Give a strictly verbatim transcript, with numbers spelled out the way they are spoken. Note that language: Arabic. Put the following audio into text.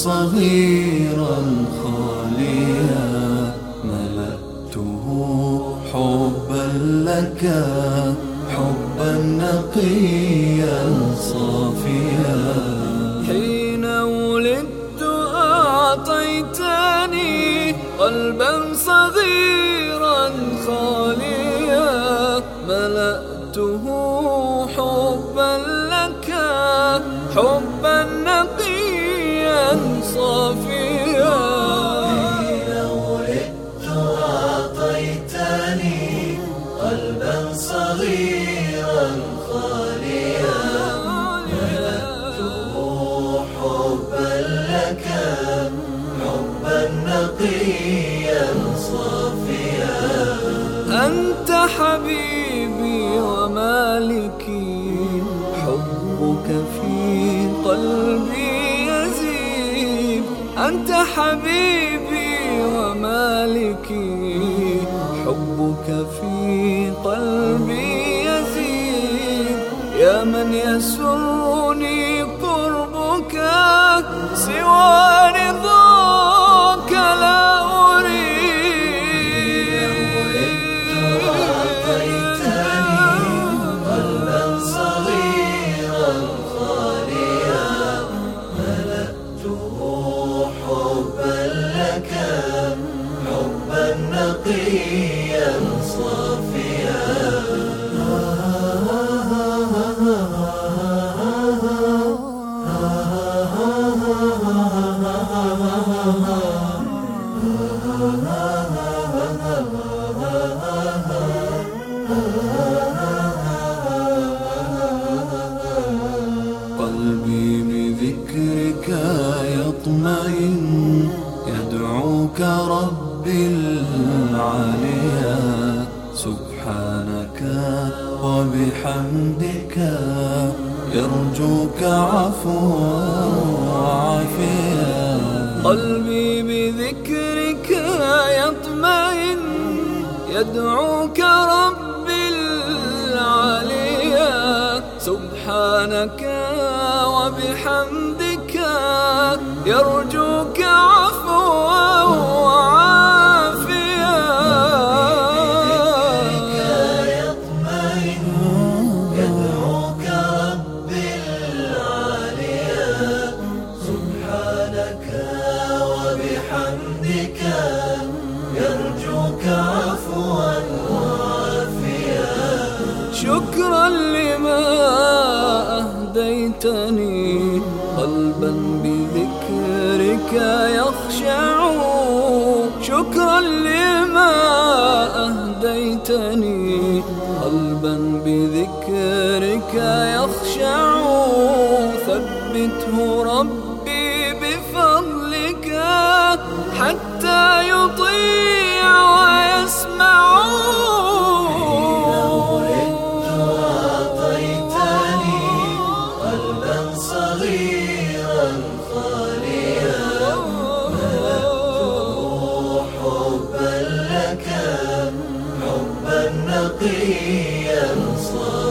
صغيرا خاليا ملأته حبا لك، حبا نقيا صافيا. حين ولدت أعطيتني قلبا صغيرا خاليا ملأته حبا لك، حبا نقيا صافيا. حين ولدت أعطيتني قلبا صغيرا خاليا ملأته حبا لك، حبا نقيا صافيا. أنت حبيبي ومالكي، حبك في قلبي يزيد. أنت حبيبي ومالكي، حبك في قلبي يزيد. يا من يسرني قربك، سوى رضاك لا نقيا صافيا. قلبي بذكرك يطمئن، يدعوك ربي العاليا. سبحانك وبحمدك يرجوك عفوا وعافيا. قلبي بذكرك يطمئن، يدعوك ربي العاليا. سبحانك وبحمدك يرجوك عفوا وعافيا. بذكرك يطمئن، يدعوك ربي العاليا. سبحانك وبحمدك يرجوك عفوا وعافيا. شكرا لما أهديتني قلبا بذكرك يخشع. شكرا لما أهديتني قلبا بذكرك يخشع. ثبته ربي بفضلك حتى يطيع ويسمع. حبا نقيا صافيا.